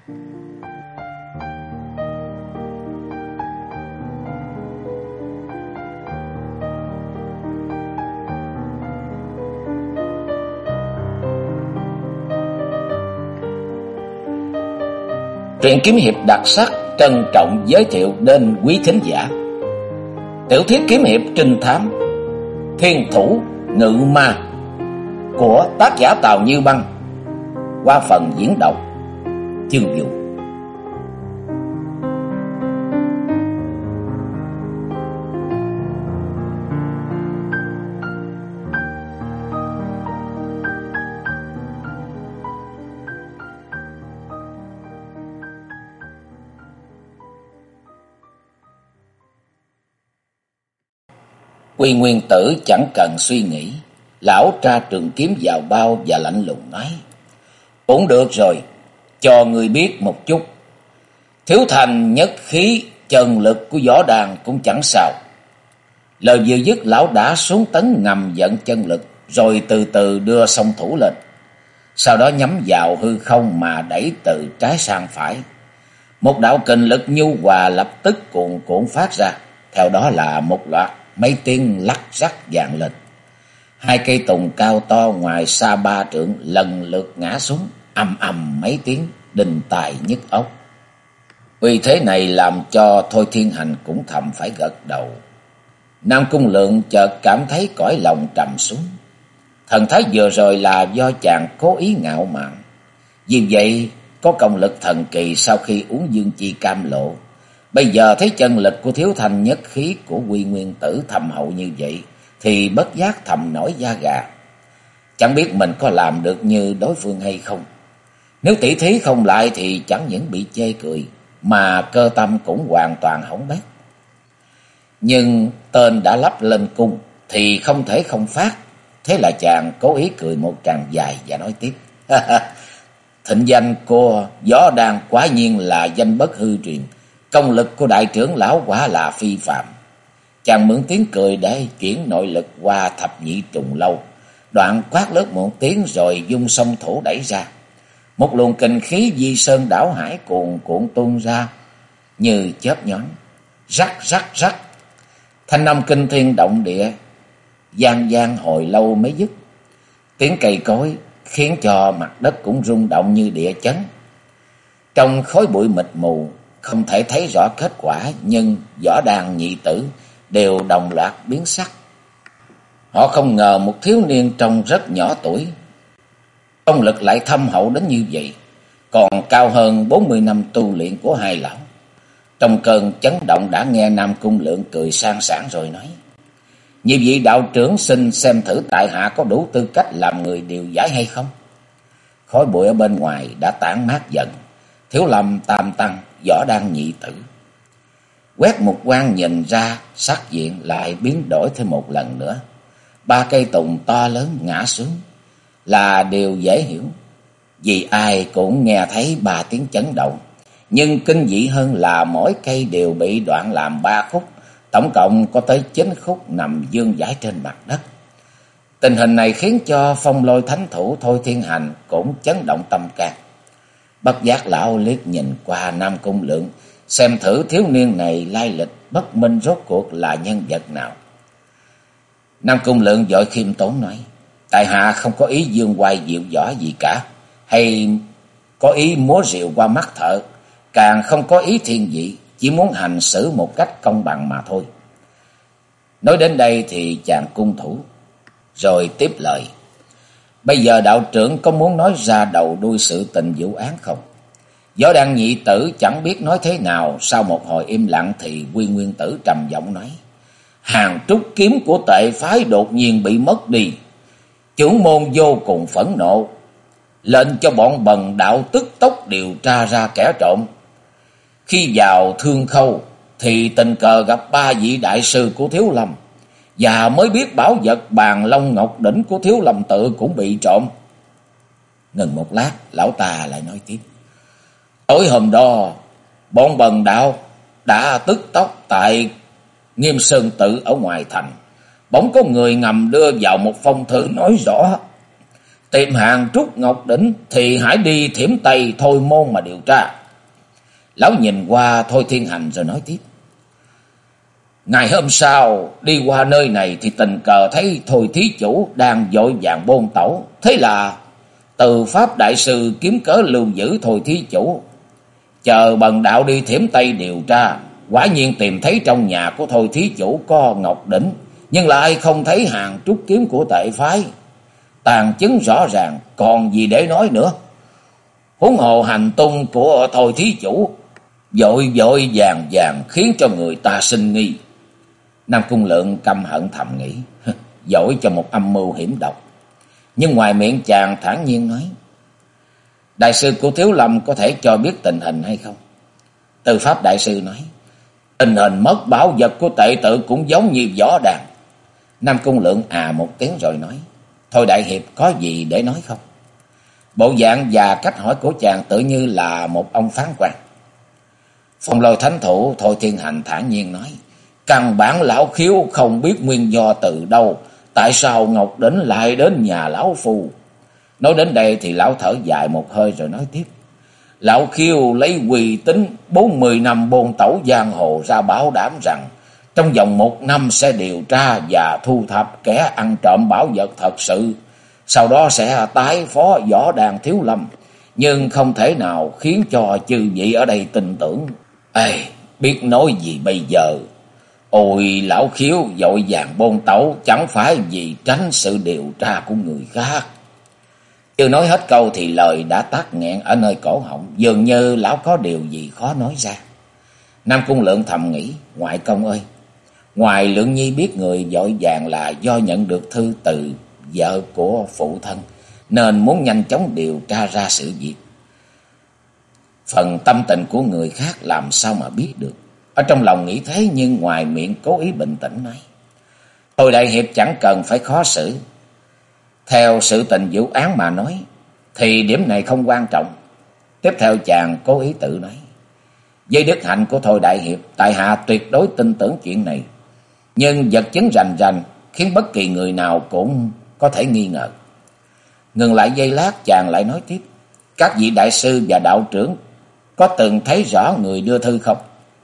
Truyện kiếm hiệp đặc sắc trân trọng giới thiệu đến quý thính giả tiểu thuyết kiếm hiệp trinh thám Thiên Thủ Ngự Ma của tác giả Tào Như Băng qua phần diễn đọc Chương Vũ. Quy Nguyên Tử chẳng cần suy nghĩ, lão tra trường kiếm vào bao và lạnh lùng nói: "Cũng được rồi, cho người biết một chút. Thiếu thành nhất khí, chân lực của võ đàn cũng chẳng sao." Lời vừa dứt, lão đã xuống tấn ngầm vận chân lực, rồi từ từ đưa song thủ lên. Sau đó nhắm vào hư không mà đẩy từ trái sang phải. Một đạo kình lực nhu hòa lập tức cuồn cuộn phát ra, theo đó là một loạt mấy tiếng lắc rắc vang lên. Hai cây tùng cao to ngoài xa 3 trượng lần lượt ngã xuống, ầm ầm mấy tiếng đinh tai nhức óc. Uy thế này làm cho Thôi Thiên Hành cũng thầm phải gật đầu. Nam Cung Lượng chợt cảm thấy cõi lòng trầm xuống. Thần thái vừa rồi là do chàng cố ý ngạo mạn, vì vậy có công lực thần kỳ sau khi uống dương chi cam lộ. Bây giờ thấy chân lực của thiếu thành nhất khí của Quy Nguyên Tử thâm hậu như vậy, thì bất giác thầm nổi da gà. Chẳng biết mình có làm được như đối phương hay không. Nếu tỷ thí không lại thì chẳng những bị chê cười, mà cơ tâm cũng hoàn toàn hỏng bét. Nhưng tên đã lắp lên cung thì không thể không phát. Thế là chàng cố ý cười một tràng dài và nói tiếp: "Thịnh danh của võ đàn quả nhiên là danh bất hư truyền. Công lực của đại trưởng lão quả là phi phạm." Chàng mượn tiếng cười để chuyển nội lực qua thập nhị trùng lâu, đoạn quát lớn một tiếng rồi dung song thủ đẩy ra. Một luồng kình khí di sơn đảo hải cuồn cuộn tuôn ra như chớp nhoáng, rắc rắc rắc, thanh âm kinh thiên động địa, vang vang hồi lâu mới dứt. Tiếng cây cối khiến cho mặt đất cũng rung động như địa chấn. Trong khói bụi mịt mù không thể thấy rõ kết quả, nhưng võ đàn nhị tử đều đồng loạt biến sắc. Họ không ngờ một thiếu niên trông rất nhỏ tuổi, công lực lại thâm hậu đến như vậy, còn cao hơn 40 năm tu luyện của hai lão. Trong cơn chấn động đã nghe Nam Cung Lượng cười sang sảng rồi nói: "Như vị đạo trưởng xin xem thử tại hạ có đủ tư cách làm người điều giải hay không?" Khói bụi ở bên ngoài đã tản mát dần. Thiếu Lâm Tam Tăng, võ đan nhị tử quét một quan nhìn ra, sắc diện lại biến đổi thêm một lần nữa. 3 cây tùng to lớn ngã xuống là điều dễ hiểu, vì ai cũng nghe thấy 3 tiếng chấn động. Nhưng kinh dị hơn là mỗi cây đều bị đoạn làm 3 khúc, tổng cộng có tới 9 khúc nằm vương vãi trên mặt đất. Tình hình này khiến cho Phong Lôi thánh thủ Thôi Thiên Hành cũng chấn động tâm can. Bất giác lão liếc nhìn qua Nam Cung Lượng, xem thử thiếu niên này lai lịch bất minh rốt cuộc là nhân vật nào. Nam Cung Lượng vội khiêm tốn nói: "Tại hạ không có ý dương oai diệu võ gì cả, hay có ý múa rìu qua mắt thợ, càng không có ý thiên vị, chỉ muốn hành xử một cách công bằng mà thôi." Nói đến đây thì chàng cung thủ rồi tiếp lời: "Bây giờ đạo trưởng có muốn nói ra đầu đuôi sự tình vụ án không?" Võ đan nhị tử chẳng biết nói thế nào, sau một hồi im lặng thì Quy Nguyên Tử trầm giọng nói: "Hàng trúc kiếm của tệ phái đột nhiên bị mất đi. Trưởng môn vô cùng phẫn nộ, lệnh cho bọn bần đạo tức tốc điều tra ra kẻ trộm. Khi vào Thương Khâu thì tình cờ gặp 3 vị đại sư của Thiếu Lâm, và mới biết bảo vật bàn long ngọc đỉnh của Thiếu Lâm tự cũng bị trộm." Ngừng một lát, lão ta lại nói tiếp: "Tối hôm đó, bọn bần đạo đã tức tốc tại Nghiêm Sơn tự ở ngoài thành. Bỗng có người ngầm đưa vào một phong thư nói rõ tìm hàng trúc ngọc đỉnh thì hãy đi Thiểm Tây Thôi Môn mà điều tra. Lão nhìn qua Thôi Thiên Hành rồi nói tiếp. Ngày hôm sau đi qua nơi này thì tình cờ thấy Thôi thí chủ đang vội vàng bôn tẩu. Thế là Từ Pháp đại sư kiếm cớ lưu giữ Thôi thí chủ. Chờ bần đạo đi Thiểm Tây điều tra, quả nhiên tìm thấy trong nhà của Thôi thí chủ có ngọc đỉnh, nhưng lại không thấy hàng trúc kiếm của tệ phái. Tàn chứng rõ ràng, còn gì để nói nữa. Huống hồ hành tung của Thôi thí chủ vội vội vàng vàng khiến cho người ta sinh nghi. Nam Cung Lượng căm hận thầm nghĩ, giỏi cho một âm mưu hiểm độc. Nhưng ngoài miệng chàng thản nhiên nói, đại sư của Thiếu Lâm có thể cho biết tình hình hay không? Từ Pháp đại sư nói, tình hình mất bảo vật của tệ tự cũng giống như võ đàn. Nam Cung Lượng một tiếng rồi nói, thôi đại hiệp có gì để nói không? Bộ dạng và cách hỏi của chàng tự như là một ông phán quan. Phong Lôi thánh thủ Thôi Thiên Hành thản nhiên nói, căn bản lão khiếu không biết nguyên do từ đâu, tại sao ngọc đỉnh lại đến nhà lão phu. Nói đến đây thì lão thở dài một hơi rồi nói tiếp, lão khiếu lấy uy tín 40 năm bôn tẩu giang hồ ra bảo đảm rằng trong vòng 1 năm sẽ điều tra và thu thập kẻ ăn trộm bảo vật thật sự, sau đó sẽ tái phó võ đàn Thiếu Lâm, nhưng không thể nào khiến cho chư vị ở đây tin tưởng. Biết nói gì bây giờ? Ôi, lão khiếu vội vàng bôn tẩu chẳng phải vì tránh sự điều tra của người khác. Chưa nói hết câu thì lời đã tắc nghẹn ở nơi cổ họng, dường như lão có điều gì khó nói ra. Nam Cung Lượng thầm nghĩ, ngoại công ơi, ngoài Lượng Nhi biết người vội vàng là do nhận được thư từ vợ của phụ thân, nên muốn nhanh chóng điều tra ra sự việc. Phần tâm tình của người khác làm sao mà biết được. Ở trong lòng nghĩ thế nhưng ngoài miệng cố ý bình tĩnh nói, thôi đại hiệp chẳng cần phải khó xử. Theo sự tình vụ án mà nói thì điểm này không quan trọng. Tiếp theo chàng cố ý tự nói, với đức hạnh của Thôi đại hiệp, tại hạ tuyệt đối tin tưởng chuyện này, nhưng vật chứng rành rành khiến bất kỳ người nào cũng có thể nghi ngờ. Ngừng lại giây lát chàng lại nói tiếp, các vị đại sư và đạo trưởng có từng thấy rõ người đưa thư không?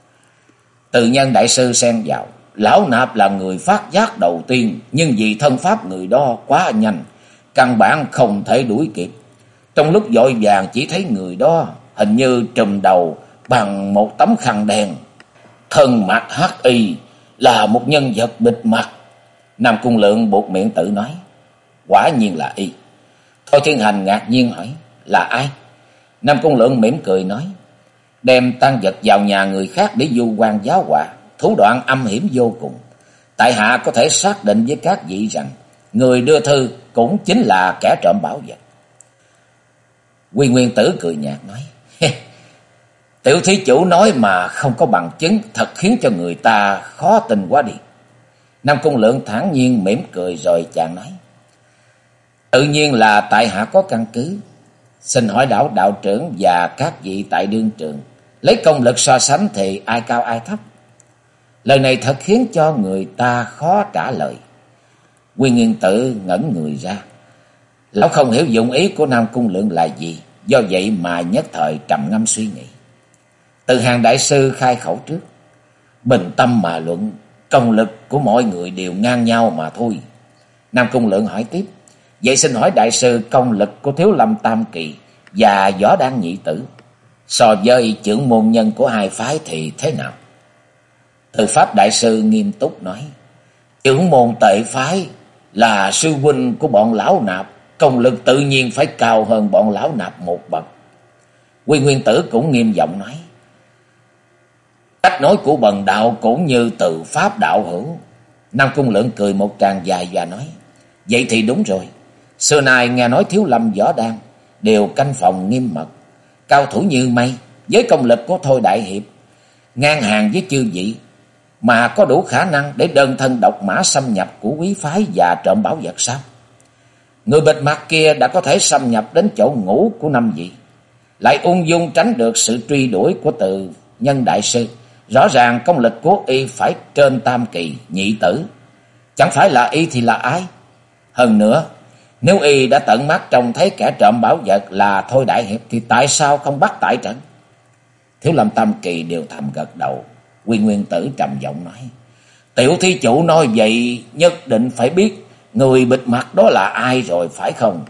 Từ Nhân đại sư xen vào, lão nạp là người phát giác đầu tiên, nhưng vì thân pháp người đó quá nhanh, căn bản không thể đuổi kịp. Trong lúc vội vàng chỉ thấy người đó hình như trùm đầu bằng một tấm khăn đen, thân mặc hắc y, là một nhân vật bịt mặt. Nam Cung Lượng buộc miệng tự nói, quả nhiên là y. Thôi Thiên Hành ngạc nhiên hỏi, là ai? Nam Cung Lượng mỉm cười nói, đem tang vật vào nhà người khác để vu oan giáo họa, thủ đoạn âm hiểm vô cùng. Tại hạ có thể xác định với các vị rằng người đưa thư cũng chính là kẻ trộm bảo vật. Quy Nguyên Tử cười nhạt nói, tiểu thí chủ nói mà không có bằng chứng, thật khiến cho người ta khó tin quá đi. Nam Cung Lượng thản nhiên mỉm cười rồi chàng nói, tự nhiên là tại hạ có căn cứ. Xin hỏi đạo trưởng và các vị tại đương trường, lấy công lực so sánh thì ai cao ai thấp? Lời này thật khiến cho người ta khó trả lời. Quy Nguyên Tử ngẩn người ra. Lão không hiểu dụng ý của Nam Cung Lượng là gì, do vậy mà nhất thời trầm ngâm suy nghĩ. Từ Hàng đại sư khai khẩu trước, bình tâm mà luận, công lực của mọi người đều ngang nhau mà thôi. Nam Cung Lượng hỏi tiếp, vậy xin hỏi đại sư, công lực của Thiếu Lâm Tam Kỳ và Võ Đan Nhị Tử so với trưởng môn nhân của hai phái thì thế nào? Từ Pháp đại sư nghiêm túc nói, trưởng môn Tệ phái là sư huynh của bọn lão nạp, công lực tự nhiên phải cao hơn bọn lão nạp một bậc. Quy Nguyên Tử cũng nghiêm giọng nói, cách nói của bần đạo cũng như Từ Pháp đạo hữu. Nam Cung Lượng cười một tràng dài và nói, vậy thì đúng rồi. Xưa nay nghe nói Thiếu Lâm Võ Đan đều canh phòng nghiêm mật, cao thủ như mây, với công lực của Thôi đại hiệp ngang hàng với chư vị, mà có đủ khả năng để đơn thân độc mã xâm nhập của quý phái và trộm bảo vật sao? Người bịt mặt kia đã có thể xâm nhập đến chỗ ngủ của năm vị, lại ung dung tránh được sự truy đuổi của Từ Nhân đại sư. Rõ ràng công lực của y phải trên Tam Kỳ, Nhị Tử. Chẳng phải là y thì là ai? Hơn nữa, Nếu y đã tận mắt trông thấy kẻ trộm bảo vật là Thôi đại hiệp thì tại sao không bắt tại trận? Thiếu lâm Tam Kỳ đều thầm gật đầu. Quy Nguyên Tử trầm giọng nói: Tiểu thí chủ nói vậy nhất định phải biết người bịt mặt đó là ai rồi phải không?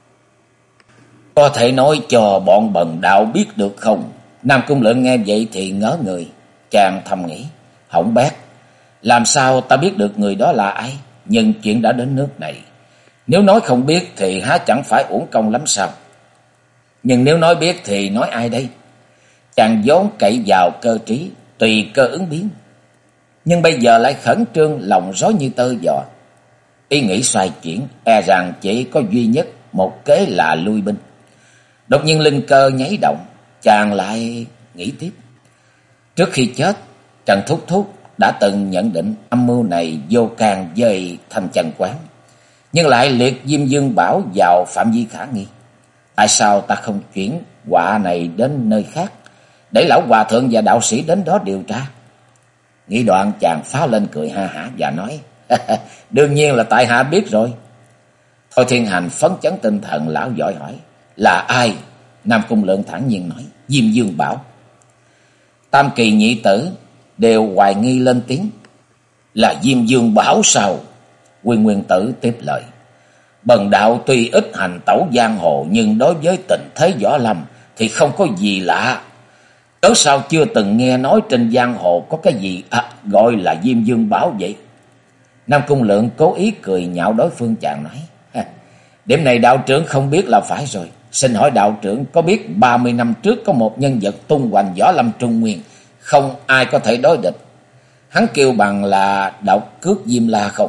Có thể nói cho bọn bần đạo biết được không? Nam Cung Lượng nghe vậy thì ngớ người. Chàng thầm nghĩ: hỏng bét, làm sao ta biết được người đó là ai? Nhưng chuyện đã đến nước này, nếu nói không biết thì há chẳng phải uổng công lắm sao? Nhưng nếu nói biết thì nói ai đây? Chàng vốn cậy vào cơ trí, tùy cơ ứng biến, nhưng bây giờ lại khẩn trương, lòng rối như tơ vò. Ý nghĩ xoay chuyển, e rằng chỉ có duy nhất một kế là lui binh. Đột nhiên linh cơ nháy động, chàng lại nghĩ tiếp. Trước khi chết, Trần Thúc Thúc đã từng nhận định âm mưu này vô can với Thanh Chân Quán, nhưng lại liệt Diêm Dương Bảo vào phạm vi khả nghi. Tại sao ta không chuyển họa này đến nơi khác, để lão hòa thượng và đạo sĩ đến đó điều tra? Nghĩ đoạn chàng phá lên cười ha hả và nói: đương nhiên là tại hạ biết rồi. Thôi Thiên Hành phấn chấn tinh thần, lão giỏi hỏi: là ai? Nam Cung Lượng thản nhiên nói: Diêm Dương Bảo. Tam Kỳ nhị tử đều hoài nghi lên tiếng: là Diêm Dương Bảo sao? Quy Nguyên Tử tiếp lời: bần đạo tuy ít hành tẩu giang hồ, nhưng đối với tình thế võ lâm thì không có gì lạ. Cớ sao chưa từng nghe nói trên giang hồ có cái gì gọi là Diêm Dương Bảo vậy? Nam Cung Lượng cố ý cười nhạo đối phương. Chàng nói: điểm này đạo trưởng không biết là phải rồi. Xin hỏi đạo trưởng có biết 30 năm trước có một nhân vật tung hoành võ lâm Trung Nguyên, không ai có thể đối địch, hắn kêu bằng là Độc Cước Diêm La không?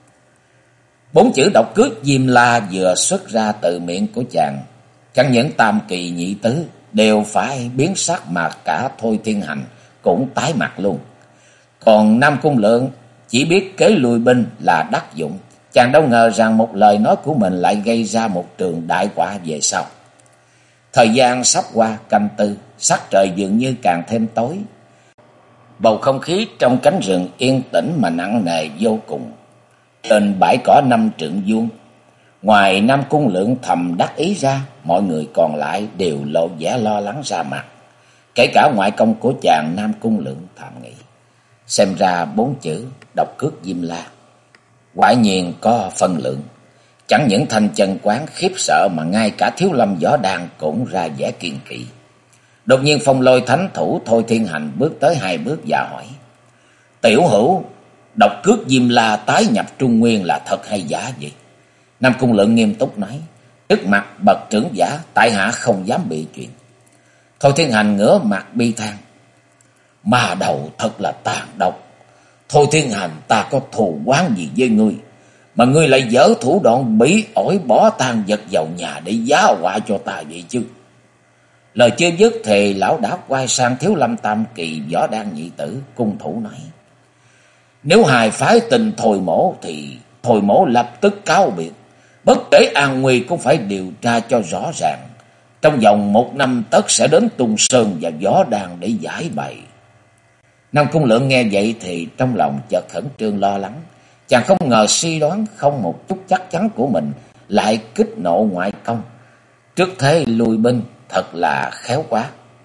4 chữ Độc Cước Diêm La vừa xuất ra từ miệng của chàng, chẳng những Tam Kỳ nhị tứ đều phải biến sắc, mà cả Thôi Thiên Hành cũng tái mặt luôn. Còn Nam Cung Lượng chỉ biết kế lui binh là đắc dụng. Chàng đâu ngờ rằng một lời nói của mình lại gây ra một trường đại họa về sau. Thời gian sắp qua canh tư, sắc trời dường như càng thêm tối. Bầu không khí trong cánh rừng yên tĩnh mà nặng nề vô cùng. Trên bãi cỏ 5 trượng vuông, ngoài Nam Cung Lượng thầm đắc ý ra, mọi người còn lại đều lộ vẻ lo lắng ra mặt. Kể cả ngoại công của chàng. Nam Cung Lượng thầm nghĩ: xem ra 4 chữ Độc Cước Diêm La quả nhiên có phân lượng. Chẳng những Thanh Chân Quán khiếp sợ, mà ngay cả Thiếu Lâm Võ Đàn cũng ra vẻ kiên kỵ. Đột nhiên Phong Lôi thánh thủ Thôi Thiên Hành bước tới 2 bước và hỏi: tiểu hữu, Độc Cước Diêm La tái nhập Trung Nguyên là thật hay giả vậy? Nam Cung Lượng nghiêm túc nói: trước mặt bậc trưởng giả, tại hạ không dám bị chuyện. Thôi Thiên Hành ngửa mặt bi than: ma đầu thật là tàn độc. Thôi Thiên Hành, ta có thù oán gì với ngươi, mà ngươi lại dở thủ đoạn bỉ ổi bỏ tang vật vào nhà để giá họa cho ta vậy chứ? Lời chưa dứt thì lão đã quay sang Thiếu Lâm Tam Kỳ Võ Đan nhị tử cung thủ nói: nếu hai phái tình Thôi mổ thì Thôi mổ lập tức cáo biệt. Bất kể an nguy cũng phải điều tra cho rõ ràng. Trong vòng 1 năm tất sẽ đến Tung Sơn và Võ Đàn để giải bày. Nam Cung Lượng nghe vậy thì trong lòng chợt khẩn trương lo lắng. Chàng không ngờ suy đoán không một chút chắc chắn của mình lại kích nộ ngoại công. Trước thế lui binh thật là khéo quá,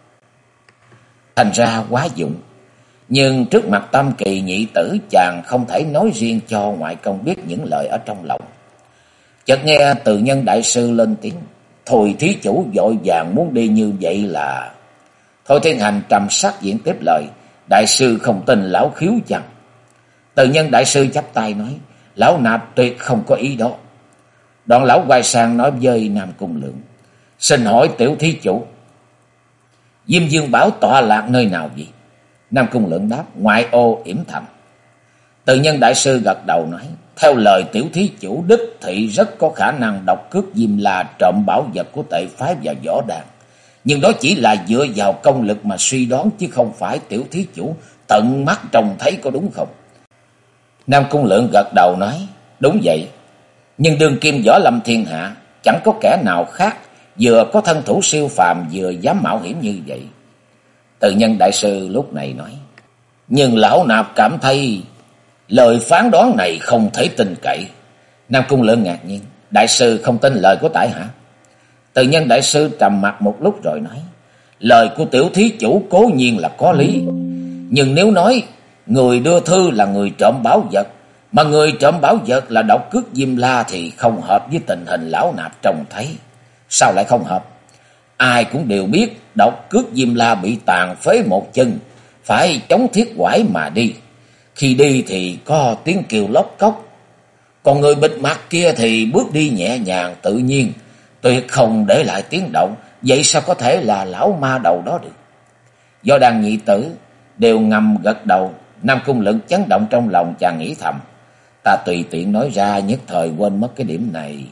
thành ra quá dụng. Nhưng trước mặt Tam Kỳ nhị tử, chàng không thể nói riêng cho ngoại công biết những lời ở trong lòng. Chợt nghe Từ Nhân đại sư lên tiếng: thôi thí chủ vội vàng muốn đi như vậy là... Thôi Thiên Hành trầm sắc diễn tiếp lời: đại sư không tin lão khiếu chăng? Từ Nhân đại sư chắp tay nói: lão nạp tuyệt không có ý đó. Đoạn lão quay sang nói với Nam Cung Lượng: xin hỏi tiểu thí chủ, Diêm Dương Bảo tọa lạc nơi nào vậy? Nam Cung Lượng đáp: ngoại ô Yểm Thành. Từ Nhân đại sư gật đầu nói: theo lời tiểu thí chủ, đích thị rất có khả năng Độc Cước Diêm La trộm bảo vật của Tệ phái và Võ Đàn, nhưng đó chỉ là dựa vào công lực mà suy đoán, chứ không phải tiểu thí chủ tận mắt trông thấy, có đúng không? Nam Cung Lượng gật đầu nói: đúng vậy, nhưng đương kim võ lâm thiên hạ chẳng có kẻ nào khác vừa có thân thủ siêu phàm vừa dám mạo hiểm như vậy. Từ Nhân đại sư lúc này nói: nhưng lão nạp cảm thấy lời phán đoán này không thể tin cậy. Nam Cung Lượng ngạc nhiên: đại sư không tin lời của tại hạ? Từ Nhân đại sư trầm mặc một lúc rồi nói, lời của tiểu thí chủ cố nhiên là có lý, nhưng nếu nói người đưa thư là người trộm bảo vật, mà người trộm bảo vật là độc cước Diêm La thì không hợp với tình hình lão nạp trông thấy. Sao lại không hợp? Ai cũng đều biết độc cước Diêm La bị tàn phế một chân, phải chống thiết quải mà đi. Khi đi thì có tiếng kêu lóc cốc, còn người bịt mặt kia thì bước đi nhẹ nhàng tự nhiên, tuyệt không để lại tiếng động. Vậy sao có thể là lão ma đầu đó được? Do Đàn nhị tử đều ngầm gật đầu. Nam Cung Lượng chấn động trong lòng, chàng nghĩ thầm, ta tùy tiện nói ra nhất thời quên mất cái điểm này.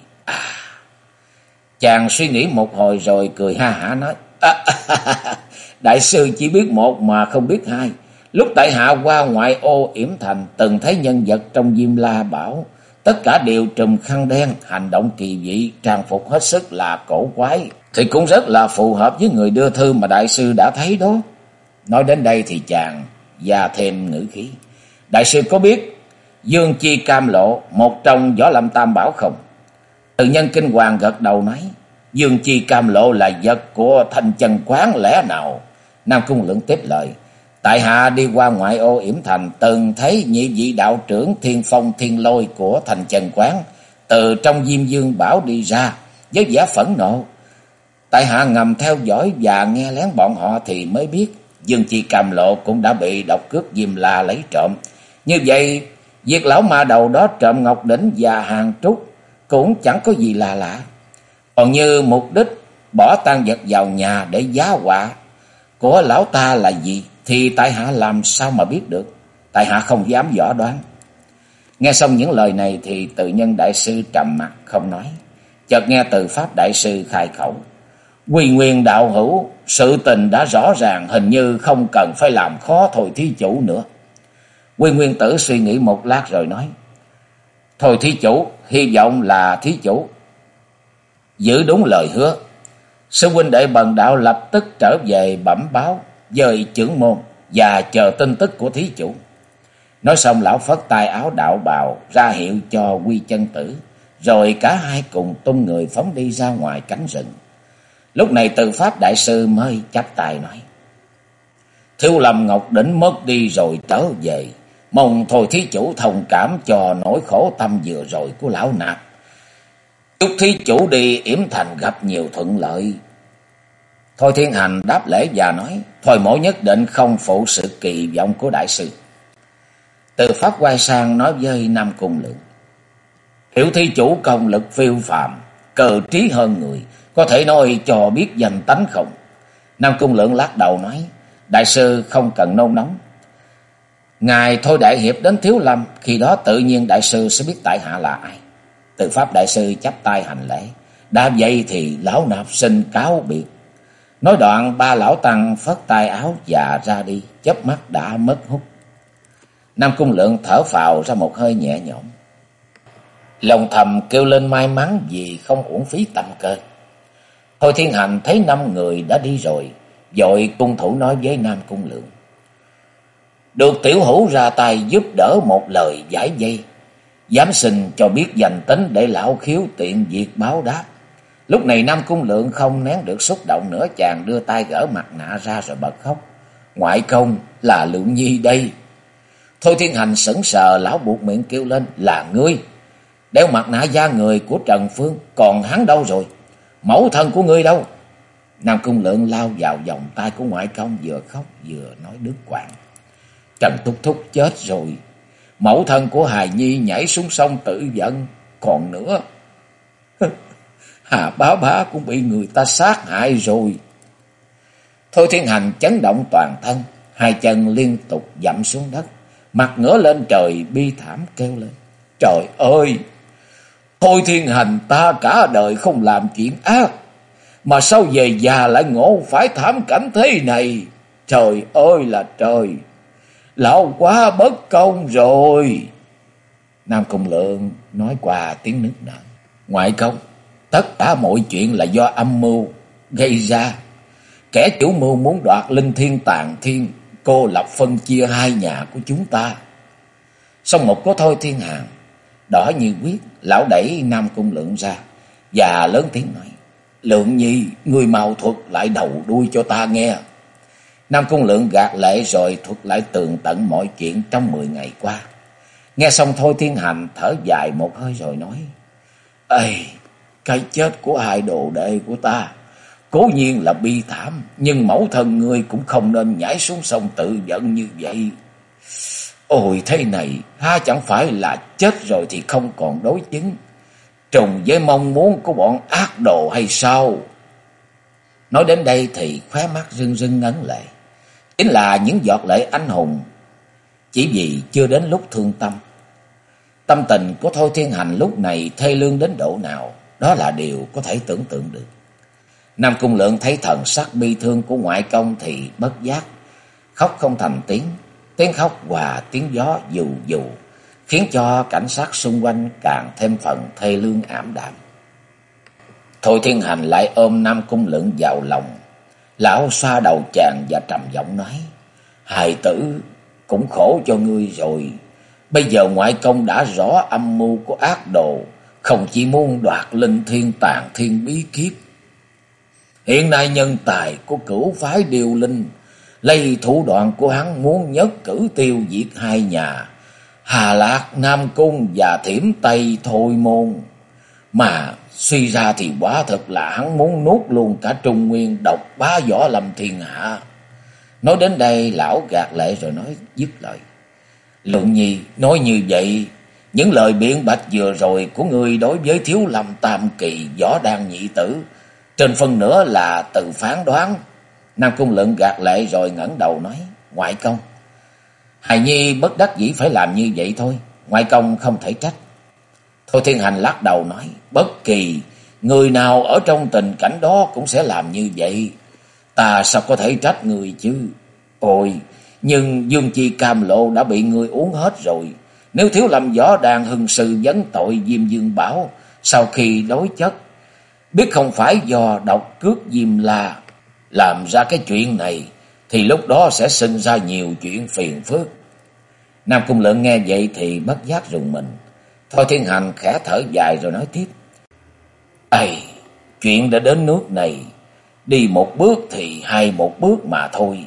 Chàng suy nghĩ một hồi rồi cười ha hả nói, đại sư chỉ biết một mà không biết hai. Lúc tại hạ qua ngoại ô Yểm Thành, từng thấy nhân vật trong Diêm La Bảo, tất cả đều trùm khăn đen, hành động kỳ dị, trang phục hết sức là cổ quái, thì cũng rất là phù hợp với người đưa thư mà đại sư đã thấy đó. Nói đến đây thì chàng gia thêm ngữ khí, đại sư có biết Dương Chi Cam Lộ, một trong Võ Lâm Tam Bảo không? Từ Nhân kinh hoàng gật đầu nói, Dương Chi Cam Lộ là vật của Thanh Chân Quán lẽ nào? Nam Cung Lượng tiếp lời, tại hạ đi qua ngoại ô Yểm Thành, từng thấy nhị vị đạo trưởng Thiên Phong Thiên Lôi của Thanh Chân Quán từ trong Diêm Dương Bảo đi ra với vẻ phẫn nộ. Tại hạ ngầm theo dõi và nghe lén bọn họ thì mới biết Dương Chi Cam Lộ cũng đã bị độc cước Diêm La lấy trộm. Như vậy việc lão ma đầu đó trộm ngọc đỉnh và hàng trúc cũng chẳng có gì là lạ. Còn như mục đích bỏ tang vật vào nhà để giá họa của lão ta là gì thì tại hạ làm sao mà biết được. Tại hạ không dám võ đoán. Nghe xong những lời này thì Từ Nhân đại sư trầm mặt không nói. Chợt nghe Từ Pháp đại sư khai khẩu, Quy Nguyên đạo hữu, sự tình đã rõ ràng, hình như không cần phải làm khó thôi thí chủ nữa. Quy Nguyên tử suy nghĩ một lát rồi nói, thôi thí chủ, hy vọng là thí chủ giữ đúng lời hứa. Sư huynh đệ Bần đạo lập tức trở về bẩm báo với trưởng môn và chờ tin tức của thí chủ. Nói xong lão phất tay áo đạo bào ra hiệu cho Quy Chân Tử, rồi cả hai cùng tung người phóng đi ra ngoài cánh rừng. Lúc này Từ Pháp đại sư mới chắp tay nói, Thiếu Lâm Ngọc Đỉnh mất đi rồi trở về, mong thôi thí chủ thông cảm cho nỗi khổ tâm vừa rồi của lão nạp. Chúc thí chủ đi Yểm Thành gặp nhiều thuận lợi. Thôi Thiên Hành đáp lễ và nói, thôi mổ nhất định không phụ sự kỳ vọng của đại sư. Từ Pháp quay sang nói với Nam Cung Lượng, tiểu thí chủ công lực phiêu phàm, cơ trí hơn người, có thể nói cho biết danh tánh không? Nam Cung Lượng lắc đầu nói, đại sư không cần nôn nóng. Ngài thôi đại hiệp đến Thiếu Lâm, khi đó tự nhiên đại sư sẽ biết tại hạ là ai. Từ Pháp đại sư chắp tay hành lễ, đã vậy thì lão nạp xin cáo biệt. Nói đoạn ba lão tăng phất tay áo và ra đi, chớp mắt đã mất hút. Nam Cung Lượng thở phào ra một hơi nhẹ nhõm, lòng thầm kêu lên may mắn vì không uổng phí tâm cơ. Thôi Thiên Hành thấy 5 người đã đi rồi, vội cung thủ nói với Nam Cung Lượng, được tiểu hữu ra tay giúp đỡ một lời giải vây, dám xin cho biết danh tính để lão khiếu tiện việc báo đáp. Lúc này Nam Cung Lượng không nén được xúc động nữa, chàng đưa tay gỡ mặt nạ ra rồi bật khóc, ngoại công là Lượng Nhi đây. Thôi Thiên Hành sững sờ, lão buộc miệng kêu lên, là ngươi? Đeo mặt nạ da người của Trần Phương, còn hắn đâu rồi? Mẫu thân của ngươi đâu? Nam Cung Lượng lao vào vòng tay của ngoại công, vừa khóc vừa nói đứt quãng. Trần Thúc Thúc chết rồi, mẫu thân của hài nhi nhảy xuống sông tự vận, còn nữa Hà Bá Bá cũng bị người ta sát hại rồi. Thôi Thiên Hành chấn động toàn thân, hai chân liên tục dậm xuống đất, mặt ngửa lên trời bi thảm kêu lên, trời ơi, Thôi Thiên Hành ta cả đời không làm chuyện ác, mà sao về già lại ngộ phải thảm cảnh thế này. Trời ơi là trời, lão quá bất công rồi. Nam Cung Lượng nói qua tiếng nức nở, ngoại công, tất cả mọi chuyện là do âm mưu gây ra. Kẻ chủ mưu muốn đoạt linh thiên tàn thiên, cô lập phân chia hai nhà của chúng ta. Xong một của Thôi Thiên Hành đỏ như huyết. Lão đẩy Nam Cung Lượng ra và lớn tiếng nói: Lượng Nhi, ngươi mau thuật lại đầu đuôi cho ta nghe. Nam Cung Lượng gạt lệ rồi thuật lại tường tận mọi chuyện trong 10 ngày qua. Nghe xong Thôi Thiên Hành thở dài một hơi rồi nói: Ê, cái chết của hai đồ đệ của ta cố nhiên là bi thảm, nhưng mẫu thân ngươi cũng không nên nhảy xuống sông tự giận như vậy. Ôi thế này, ha chẳng phải là chết rồi thì không còn đối chứng, trùng với mong muốn của bọn ác đồ hay sao? Nói đến đây thì khóe mắt rưng rưng ngấn lệ, chính là những giọt lệ anh hùng, chỉ vì chưa đến lúc thương tâm. Tâm tình của Thôi Thiên Hành lúc này thê lương đến độ nào, đó là điều có thể tưởng tượng được. Nam Cung Lượng thấy thần sắc bi thương của ngoại công thì bất giác khóc không thành tiếng. Tiếng khóc và tiếng gió dù dù khiến cho cảnh sát xung quanh càng thêm phần thê lương ảm đạm. Thôi Thiên Hành lại ôm Nam Cung Lượng vào lòng. Lão xoa đầu chàng và trầm giọng nói: Hài tử, cũng khổ cho ngươi rồi. Bây giờ ngoại công đã rõ âm mưu của ác đồ, không chỉ muốn đoạt linh thiên tàng thiên bí kíp. Hiện nay nhân tài của cửu phái Điêu Linh lấy thủ đoạn của hắn muốn nhất cử tiêu diệt hai nhà Hà Lạc Nam Cung và Thiểm Tây Thôi Môn. Mà suy ra thì quả thực là hắn muốn nuốt luôn cả Trung Nguyên, độc bá võ lâm thiên hạ. Nói đến đây lão gạt lệ rồi nói dứt lời: Lượng Nhi, nói như vậy, những lời biện bạch vừa rồi của ngươi đối với Thiếu Lâm Tam Kỳ, Võ Đan Nhị Tử, trên phân nữa là từ phán đoán. Nam Cung Lượng gạt lệ rồi ngẩng đầu nói: Ngoại công, hài nhi bất đắc dĩ phải làm như vậy thôi, ngoại công không thể trách. Thôi Thiên Hành lắc đầu nói: Bất kỳ người nào ở trong tình cảnh đó cũng sẽ làm như vậy, ta sao có thể trách người chứ. Ôi, nhưng Dương Chi Cam Lộ đã bị người uống hết rồi. Nếu Thiếu Lâm Võ Đan hưng sư vấn tội Diêm Dương Bảo, sau khi đối chất biết không phải do độc cước Diêm La làm ra cái chuyện này, thì lúc đó sẽ sinh ra nhiều chuyện phiền phức. Nam Cung Lượng nghe vậy thì bất giác rùng mình. Thôi Thiên Hành khẽ thở dài rồi nói tiếp: Ây, chuyện đã đến nước này, đi một bước thì hay một bước mà thôi.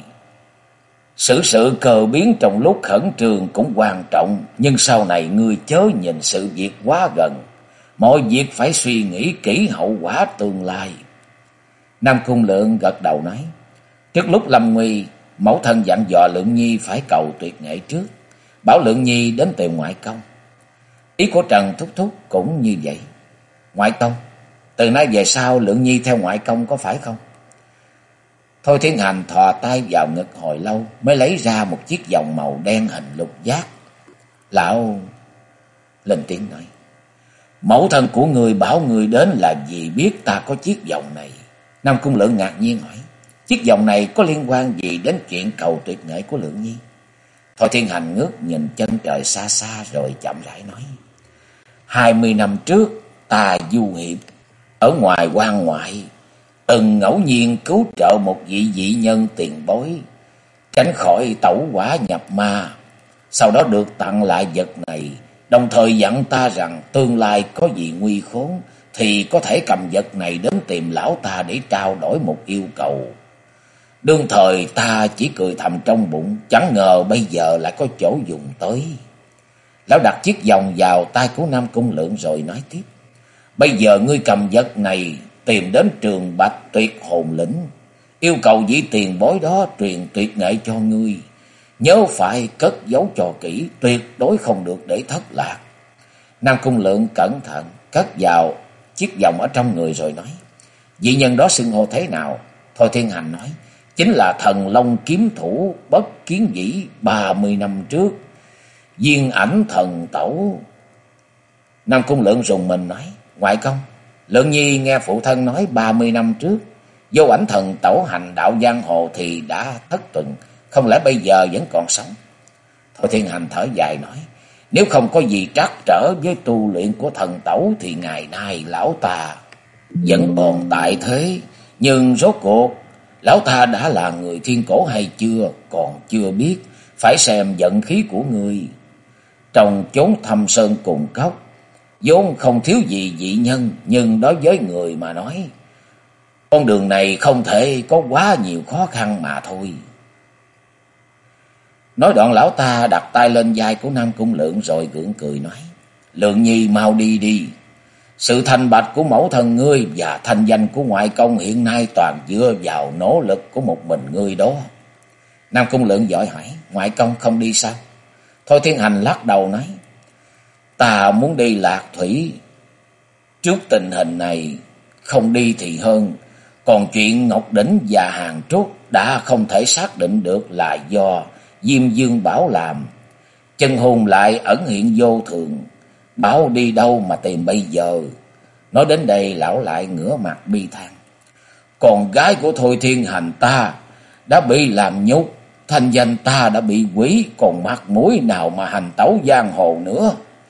Sự cờ biến trong lúc khẩn trương cũng quan trọng, nhưng sau này ngươi chớ nhìn sự việc quá gần, mọi việc phải suy nghĩ kỹ hậu quả tương lai. Nam Cung Lượng gật đầu nói: Trước lúc lâm nguy, mẫu thân dặn dò Lượng Nhi phải cầu tuyệt nghệ trước, bảo Lượng Nhi đến tìm ngoại công. Ý của Trần Thúc Thúc cũng như vậy. Ngoại công, từ nay về sau Lượng Nhi theo ngoại công có phải không? Thôi Thiên Hành thò tay vào ngực hồi lâu mới lấy ra một chiếc vòng màu đen hình lục giác. Lão lên tiếng nói: Mẫu thân của người bảo người đến là vì biết ta có chiếc vòng này. Nam Cung Lượng ngạc nhiên hỏi: Chiếc vòng này có liên quan gì đến chuyện cầu tuyệt nghệ của Lượng Nhi? Thôi Thiên Hành ngước nhìn chân trời xa xa rồi chậm rãi nói: 20 năm trước ta du hiệp ở ngoài quan ngoại, từng ngẫu nhiên cứu trợ một vị dị nhân tiền bối tránh khỏi tẩu hỏa nhập ma. Sau đó được tặng lại vật này, đồng thời dặn ta rằng tương lai có gì nguy khốn thì có thể cầm vật này đến tìm lão ta để trao đổi một yêu cầu. Đương thời ta chỉ cười thầm trong bụng, chẳng ngờ bây giờ lại có chỗ dùng tới. Lão đặt chiếc vòng vào tay của Nam Cung Lượng rồi nói tiếp: Bây giờ ngươi cầm vật này tìm đến Trường Bạch Tuyệt Hồn Lĩnh, yêu cầu vị tiền bối đó truyền tuyệt nghệ cho ngươi. Nhớ phải cất giấu cho kỹ, tuyệt đối không được để thất lạc. Nam Cung Lượng cẩn thận cất vào chiếc vòng ở trong người rồi nói: Vị nhân đó xưng hô thế nào? Thôi Thiên Hành nói: Chính là Thần Long kiếm thủ Bất Kiến Vĩ 30 năm trước, Viên Ảnh Thần Tẩu. Nam Cung Lượng rùng mình nói: Ngoại công, Lượng Nhi nghe phụ thân nói 30 năm trước Vô Ảnh Thần Tẩu hành đạo giang hồ thì đã thất tuần, không lẽ bây giờ vẫn còn sống? Thôi Thiên Hành thở dài nói: Nếu không có gì trắc trở với tu luyện của thần tẩu thì ngày nay lão ta vẫn còn tại thế. Nhưng rốt cuộc lão ta đã là người thiên cổ hay chưa còn chưa biết, phải xem vận khí của người. Trong chốn thâm sơn cùng cốc, vốn không thiếu gì dị nhân, nhưng đối với người mà nói, con đường này không thể có quá nhiều khó khăn mà thôi. Nói đoạn lão ta đặt tay lên vai của Nam Cung Lượng rồi gượng cười nói: Lượng Nhi mau đi đi. Sự thành bạch của mẫu thân ngươi và thanh danh của ngoại công hiện nay toàn dựa vào nỗ lực của một mình ngươi đó. Nam Cung Lượng vội hỏi: Ngoại công không đi sao? Thôi Thiên Hành lắc đầu nói: Ta muốn đi Lạc Thủy. Trước tình hình này không đi thì hơn. Còn chuyện Ngọc Đỉnh và Hàng Trúc đã không thể xác định được là do Diêm Dương Bảo làm. Chân hồn lại ẩn hiện vô thường. Bảo đi đâu mà tìm bây giờ? Nói đến đây lão lại ngửa mặt bi than: Con gái của Thôi Thiên Hành ta đã bị làm nhục, thanh danh ta đã bị hủy, còn mặt mũi nào mà hành tẩu giang hồ nữa.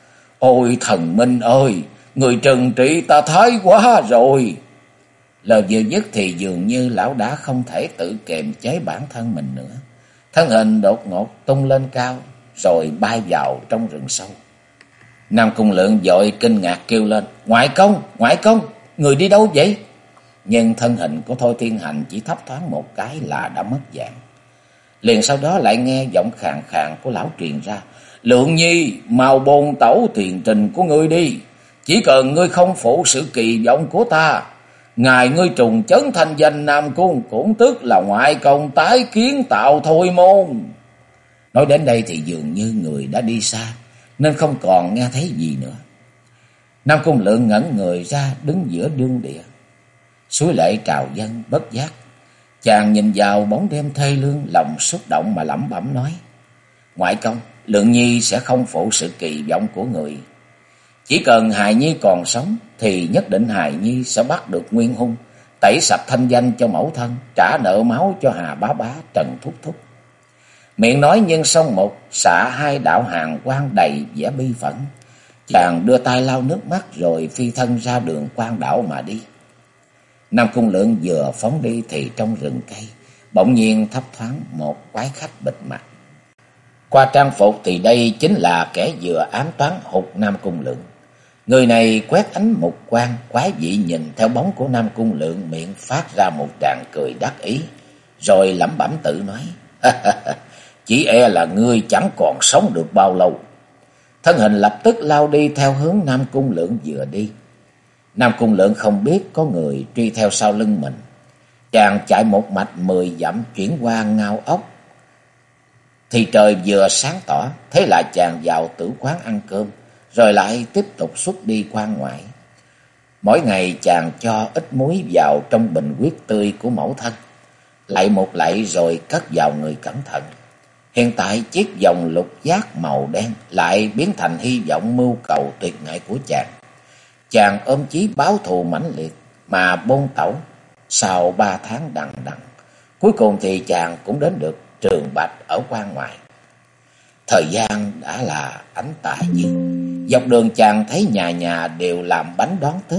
Ôi thần minh ơi, người trừng trị ta thái quá rồi. Lời vừa dứt thì dường như lão đã không thể tự kiềm chế bản thân mình nữa. Thân hình đột ngột tung lên cao rồi bay vào trong rừng sâu. Nam Cung Lượng vội kinh ngạc kêu lên: Ngoại công, người đi đâu vậy? Nhưng thân hình của Thôi Thiên Hành chỉ thấp thoáng một cái là đã mất dạng. Liền sau đó lại nghe giọng khàn khàn của lão truyền ra: Lượng Nhi, mau bôn tẩu tiền trình của ngươi đi. Chỉ cần ngươi không phụ sự kỳ vọng của ta, ngày ngươi trùng chấn thanh danh Nam Cung cũng tức là ngoại công tái kiến tạo Thôi môn. Nói đến đây thì dường như người đã đi xa, nên không còn nghe thấy gì nữa. Nam Cung Lượng ngẩn người ra đứng giữa đương địa, suối lệ trào dâng bất giác. Chàng nhìn vào bóng đêm thê lương, lòng xúc động mà lẩm bẩm nói: Ngoại công, Lượng Nhi sẽ không phụ sự kỳ vọng của người. Chỉ cần hài nhi còn sống thì nhất định hài nhi sẽ bắt được nguyên hung, tẩy sạch thanh danh cho mẫu thân, trả nợ máu cho Hà bá bá, Trần thúc thúc. Miệng nói nhưng song một xạ hai đạo hàn quang đầy vẻ bi phẫn. Chàng đưa tay lau nước mắt rồi phi thân ra đường Quan Đảo mà đi. Nam Cung Lượng vừa phóng đi thì trong rừng cây bỗng nhiên thấp thoáng một quái khách bịt mặt. Qua trang phục thì đây chính là kẻ vừa ám toán hụt Nam Cung Lượng. Người này quét ánh mục quang quái dị nhìn theo bóng của Nam Cung Lượng, miệng phát ra một tràng cười đắc ý, rồi lẩm bẩm tự nói: Chỉ e là ngươi chẳng còn sống được bao lâu. Thân hình lập tức lao đi theo hướng Nam Cung Lượng vừa đi. Nam Cung Lượng không biết có người truy theo sau lưng mình. Chàng chạy một mạch 10 dặm chuyển qua Ngao Ốc thì trời vừa sáng tỏ. Thế là chàng vào tử quán ăn cơm, rồi lại tiếp tục xuất đi quan ngoại. Mỗi ngày chàng cho ít muối vào trong bình huyết tươi của mẫu thân, lạy một lạy rồi cất vào người cẩn thận. Hiện tại chiếc vòng lục giác màu đen lại biến thành hy vọng mưu cầu tuyệt nghệ của chàng. Chàng ôm chí báo thù mãnh liệt mà bôn tẩu. Sau 3 tháng đằng đẵng, cuối cùng thì chàng cũng đến được Trường Bạch ở quan ngoại. Thời gian đã là ánh tà dương. Dọc đường chàng thấy nhà nhà đều làm bánh đón Tết.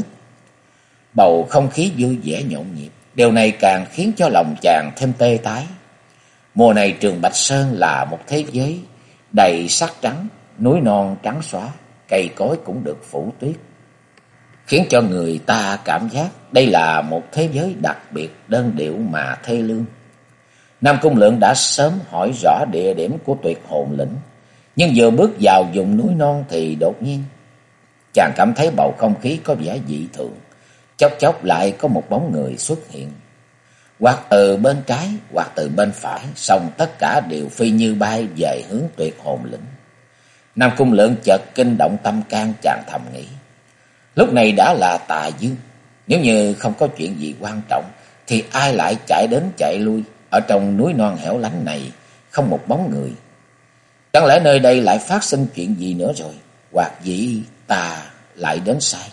Bầu không khí vui vẻ nhộn nhịp. Điều này càng khiến cho lòng chàng thêm tê tái. Mùa này Trường Bạch Sơn là một thế giới đầy sắc trắng, núi non trắng xóa, cây cối cũng được phủ tuyết, khiến cho người ta cảm giác đây là một thế giới đặc biệt đơn điệu mà thê lương. Nam Cung Lượng đã sớm hỏi rõ địa điểm của Tuyệt Hồn Lĩnh, nhưng vừa bước vào vùng núi non thì đột nhiên chàng cảm thấy bầu không khí có vẻ dị thường. Chốc chốc lại có một bóng người xuất hiện, hoặc từ bên trái hoặc từ bên phải, song tất cả đều phi như bay về hướng Tuyệt Hồn Lĩnh. Nam Cung Lượng chợt kinh động tâm can, chàng thầm nghĩ: lúc này đã là tà dương, nếu như không có chuyện gì quan trọng thì ai lại chạy đến chạy lui ở trong núi non hẻo lánh này không một bóng người. Chẳng lẽ nơi đây lại phát sinh chuyện gì nữa rồi, hoặc dĩ ta lại đến sai.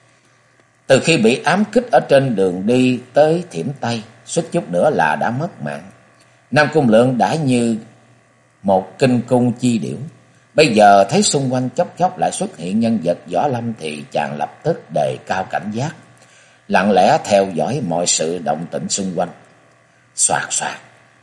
Từ khi bị ám kích ở trên đường đi tới Thiểm Tây, suýt chút nữa là đã mất mạng. Nam Cung Lượng đã như một kinh cung chi điểu. Bây giờ thấy xung quanh chốc chốc lại xuất hiện nhân vật võ lâm thì chàng lập tức đề cao cảnh giác, lặng lẽ theo dõi mọi sự động tĩnh xung quanh. Soạt soạt,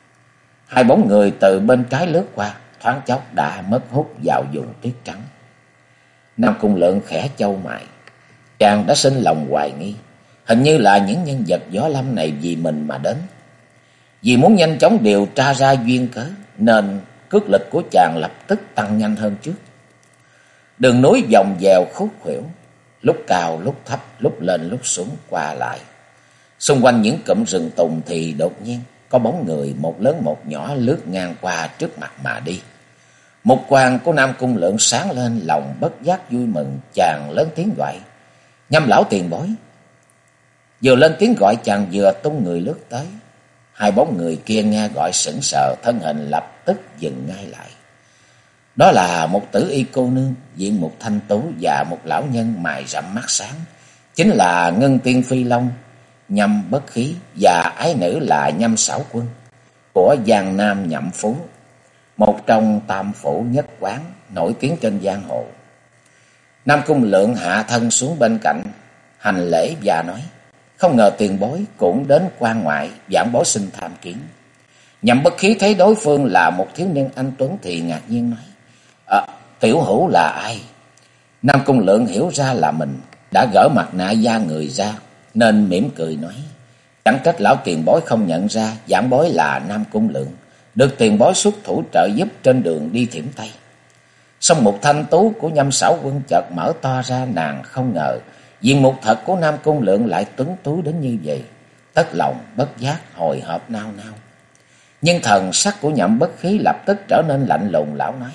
hai bóng người từ bên trái lướt qua, thoáng chốc đã mất hút vào vùng tuyết trắng. Nam Cung Lượng khẽ chau mày. Chàng đã sinh lòng hoài nghi. Hình như là những nhân vật võ lâm này vì mình mà đến. Vì muốn nhanh chóng điều tra ra duyên cớ, nên cước lực của chàng lập tức tăng nhanh hơn trước. Đường núi vòng vèo khúc khuỷu, lúc cao lúc thấp, lúc lên lúc xuống qua lại. Xung quanh những cụm rừng tùng thì đột nhiên có bóng người một lớn một nhỏ lướt ngang qua trước mặt mà đi. Mục quang của Nam Cung Lượng sáng lên, lòng bất giác vui mừng, chàng lớn tiếng gọi: Nhâm lão tiền bối. Vừa lên tiếng gọi, chàng vừa tung người lướt tới. Hai bóng người kia nghe gọi sững sờ, thân hình lập tức dừng ngay lại. Đó là một tử y cô nương diện mục thanh tú và một lão nhân mày rậm mắt sáng, chính là Ngân Tiên Phi Long, Nhâm Bất Khí, và ái nữ là Nhâm Xảo Quân của Giang Nam Nhậm Phú, một trong tam phủ nhất quán nổi tiếng trên giang hồ. Nam Cung Lượng hạ thân xuống bên cạnh, hành lễ và nói: Không ngờ tiền bối cũng đến quan ngoại, vãn bối xin tham kiến. Nhậm Bất Khí thấy đối phương là một thiếu niên anh tuấn thì ngạc nhiên nói: Tiểu hữu là ai? Nam Cung Lượng hiểu ra là mình đã gỡ mặt nạ da người ra, nên mỉm cười nói: Chẳng trách lão tiền bối không nhận ra, vãn bối là Nam Cung Lượng, được tiền bối xuất thủ trợ giúp trên đường đi Thiểm Tây. Song mục thanh tú của Nhâm Xảo Quân chợt mở to ra, nàng không ngờ diện mục thật của Nam Cung Lượng lại tuấn tú đến như vậy, tất lòng bất giác hồi hộp nao nao. Nhưng thần sắc của Nhậm Bất Khí lập tức trở nên lạnh lùng, lão nói: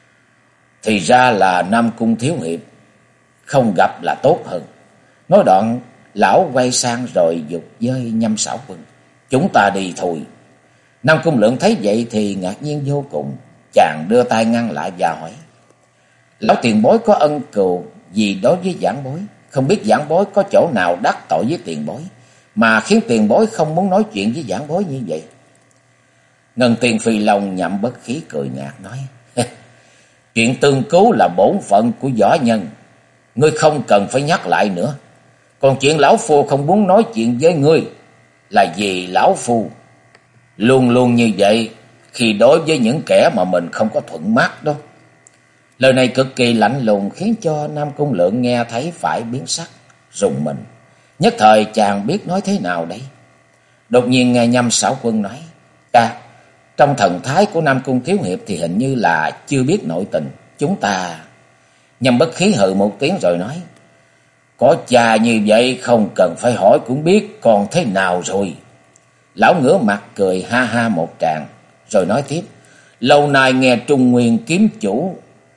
Thì ra là Nam Cung thiếu hiệp, không gặp là tốt hơn. Nói đoạn, lão quay sang rồi giục với Nhâm Xảo Quân: Chúng ta đi thôi. Nam Cung Lượng thấy vậy thì ngạc nhiên vô cùng, chàng đưa tay ngăn lại và hỏi: Lão tiền bối có ân cừu gì đối với giảng bối? Không biết giảng bối có chỗ nào đắc tội với tiền bối mà khiến tiền bối không muốn nói chuyện với giảng bối như vậy? Ngân Tiên Phi Long Nhậm Bất Khí cười nhạt nói: Chuyện tương cứu là bổn phận của võ nhân, ngươi không cần phải nhắc lại nữa. Còn chuyện lão phu không muốn nói chuyện với ngươi là vì lão phu luôn luôn như vậy khi đối với những kẻ mà mình không có thuận mắt đó. Lời này cực kỳ lạnh lùng khiến cho Nam Cung Lượng nghe thấy phải biến sắc, rùng mình. Nhất thời chàng biết nói thế nào đấy. Đột nhiên nghe Nhâm Xảo Quân nói: Trong thần thái của Nam Cung thiếu hiệp thì hình như là chưa biết nội tình. Chúng ta... Nhâm Bất Khí hừ một tiếng rồi nói: Có cha như vậy không cần phải hỏi cũng biết còn thế nào rồi. Lão ngửa mặt cười ha ha một tràng, rồi nói tiếp: Lâu nay nghe Trung Nguyên kiếm chủ,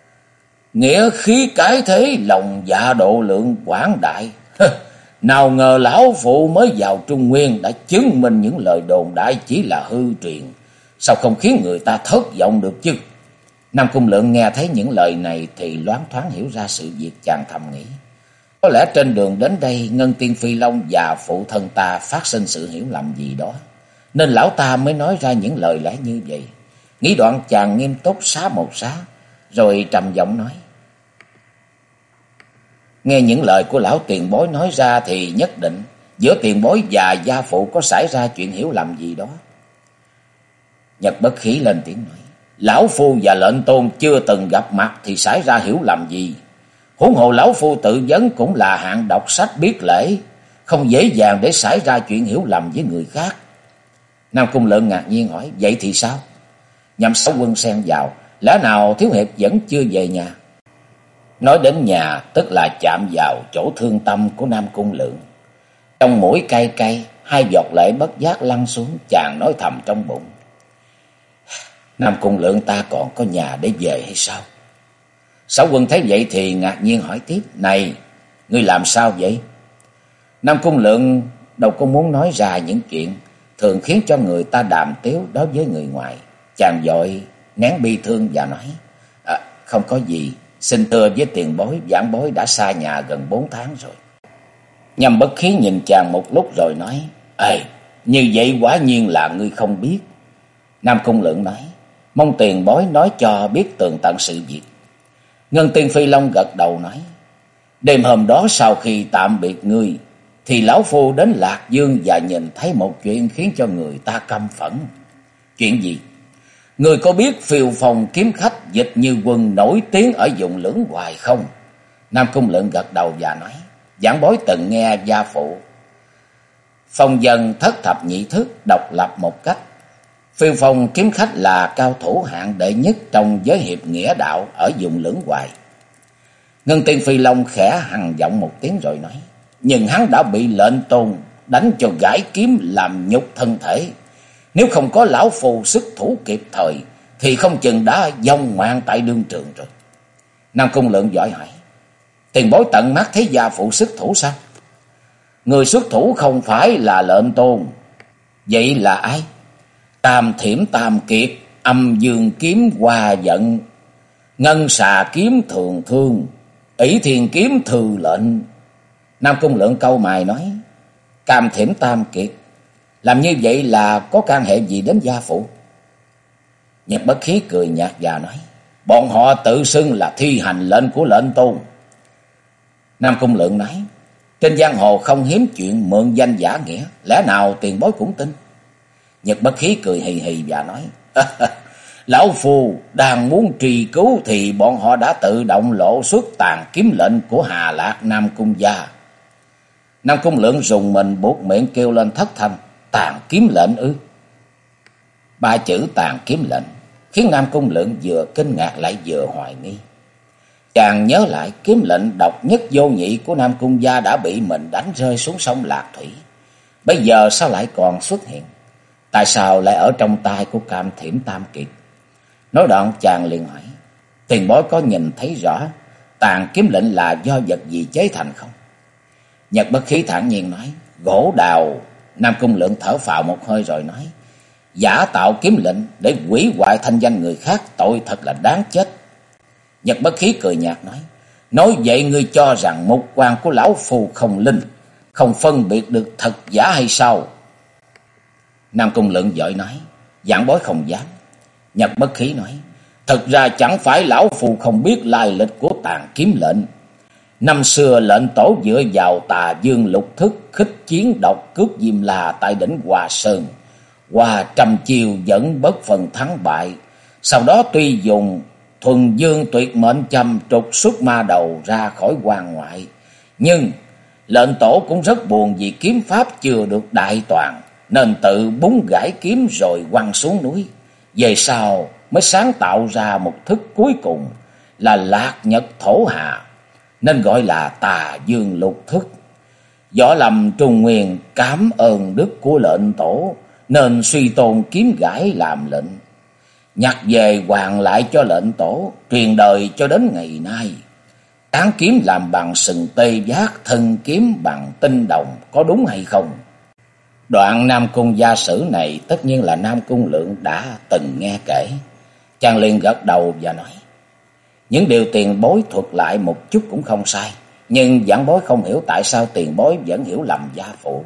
nghĩa khí cái thế, lòng dạ độ lượng quảng đại. Nào ngờ lão phụ mới vào Trung Nguyên đã chứng minh những lời đồn đại chỉ là hư truyền. Sao không khiến người ta thất vọng được chứ? Nam Cung Lượng nghe thấy những lời này thì loáng thoáng hiểu ra sự việc, chàng thầm nghĩ: Có lẽ trên đường đến đây Ngân Tiên Phi Long và phụ thân ta phát sinh sự hiểu lầm gì đó, nên lão ta mới nói ra những lời lẽ như vậy. Nghĩ đoạn chàng nghiêm túc xá một xá, rồi trầm giọng nói: Nghe những lời của lão tiền bối nói ra thì nhất định giữa tiền bối và gia phụ có xảy ra chuyện hiểu lầm gì đó. Nhật Bất Khí lên tiếng nói: Lão phu và lệnh tôn chưa từng gặp mặt thì xảy ra hiểu lầm gì? Huống hồ lão phu tự vấn cũng là hạng đọc sách biết lễ, không dễ dàng để xảy ra chuyện hiểu lầm với người khác. Nam Cung Lượng ngạc nhiên hỏi: Vậy thì sao? Nhâm Xảo Quân xen vào: Lẽ nào thiếu hiệp vẫn chưa về nhà? Nói đến nhà tức là chạm vào chỗ thương tâm của Nam Cung Lượng. Trong mũi cay cay, hai giọt lệ bất giác lăn xuống, chàng nói thầm trong bụng: Nam Cung Lượng ta còn có nhà để về hay sao? Xảo Quân thấy vậy thì ngạc nhiên hỏi tiếp: Này, ngươi làm sao vậy? Nam Cung Lượng đâu có muốn nói ra những chuyện thường khiến cho người ta đàm tiếu đối với người ngoài. Chàng vội nén bi thương và nói: Không có gì, xin thưa với tiền bối, vãn bối đã xa nhà gần 4 tháng rồi. Nhâm Bất Khí nhìn chàng một lúc rồi nói: Như vậy quả nhiên là ngươi không biết. Nam Cung Lượng nói: Mong tiền bối nói cho biết tường tận sự việc. Ngân Tiên Phi Long gật đầu nói: Đêm hôm đó sau khi tạm biệt ngươi thì lão phu đến Lạc Dương và nhìn thấy một chuyện khiến cho người ta căm phẫn. Chuyện gì? Người có biết phiêu phòng kiếm khách Dịch Như Quân nổi tiếng ở vùng Lưỡng Hoài không? Nam Cung Lượng gật đầu và nói: Giảng bối từng nghe gia phụ phong dân thất thập nhị thức độc lập một cách. Phiêu Phong kiếm khách là cao thủ hạng đệ nhất trong giới hiệp nghĩa đạo ở vùng Lưỡng Hoài. Ngân Tiên Phi Long khẽ hằn giọng một tiếng rồi nói: Nhưng hắn đã bị lệnh tôn đánh cho gãy kiếm làm nhục thân thể. Nếu không có lão phù sức thủ kịp thời thì không chừng đã vong mạng tại đương trường rồi. Nam Cung Lượng vội hỏi: Tiền bối tận mắt thấy gia phụ sức thủ sao? Người xuất thủ không phải là lệnh tôn. Vậy là ai? Tam Thiểm Tam Kiệt, Âm Dương kiếm Hoa Giận, Ngân Xà kiếm Thường Thương, Ỷ Thiền kiếm Thư Lệnh. Nam Cung Lượng câu mày nói: Tam Thiểm Tam Kiệt làm như vậy là có can hệ gì đến gia phụ? Nhật Bất Khí cười nhạt và nói: Bọn họ tự xưng là thi hành lệnh của lệnh tôn. Nam Cung Lượng nói: Trên giang hồ không hiếm chuyện mượn danh giả nghĩa, lẽ nào tiền bối cũng tin? Nhật Bất Khí cười hì hì và nói: Lão phu đang muốn trì cứu thì bọn họ đã tự động lộ xuất tàn kiếm lệnh của Hà Lạc Nam Cung gia. Nam Cung Lượng rùng mình buột miệng kêu lên thất thanh: Tàn kiếm lệnh ư? Ba chữ tàn kiếm lệnh khiến Nam Cung Lượng vừa kinh ngạc lại vừa hoài nghi. Chàng nhớ lại kiếm lệnh độc nhất vô nhị của Nam Cung gia đã bị mình đánh rơi xuống sông Lạc Thủy. Bây giờ sao lại còn xuất hiện? Tại sao lại ở trong tay của Tam Thiểm Tam Kiệt? Nói đoạn chàng liền hỏi: Tiền bối có nhìn thấy rõ tàn kiếm lệnh là do vật gì chế thành không? Nhật Bất Khí thản nhiên nói: Gỗ đào. Nam Cung Lượng thở phào một hơi rồi nói: Giả tạo kiếm lệnh để hủy hoại thanh danh người khác, tội thật là đáng chết. Nhật Bất Khí cười nhạt nói vậy ngươi cho rằng mục quan của lão phù không linh, không phân biệt được thật giả hay sao? Nam Cung Lượng vội nói: Giảng bối không dám. Nhật Bất Khí nói: Thật ra chẳng phải lão phù không biết lai lịch của tàn kiếm lệnh. Năm xưa lệnh tổ dựa vào Tà Dương lục thức khích chiến độc cướp Diêm La tại đỉnh Hoa Sơn, qua trăm chiều vẫn bất phần thắng bại. Sau đó tuy dùng thuần dương tuyệt mệnh châm trục xuất ma đầu ra khỏi quan ngoại, nhưng lệnh tổ cũng rất buồn vì kiếm pháp chưa được đại toàn, nên tự búng gãy kiếm rồi quăng xuống núi. Về sau mới sáng tạo ra một thức cuối cùng là Lạc Nhật Thổ Hà, nên gọi là Tà Dương lục thức. Võ Lâm Trung Nguyên cảm ơn đức của lệnh tổ nên suy tôn kiếm gãy làm lệnh, nhặt về hoàn lại cho lệnh tổ, truyền đời cho đến ngày nay. Tán kiếm làm bằng sừng tê giác, thân kiếm bằng tinh đồng, có đúng hay không? Đoạn Nam Cung gia sử này tất nhiên là Nam Cung Lượng đã từng nghe kể. Chàng liền gật đầu và nói: Những điều tiền bối thuật lại một chút cũng không sai, nhưng giảng bối không hiểu tại sao tiền bối vẫn hiểu lầm gia phụ.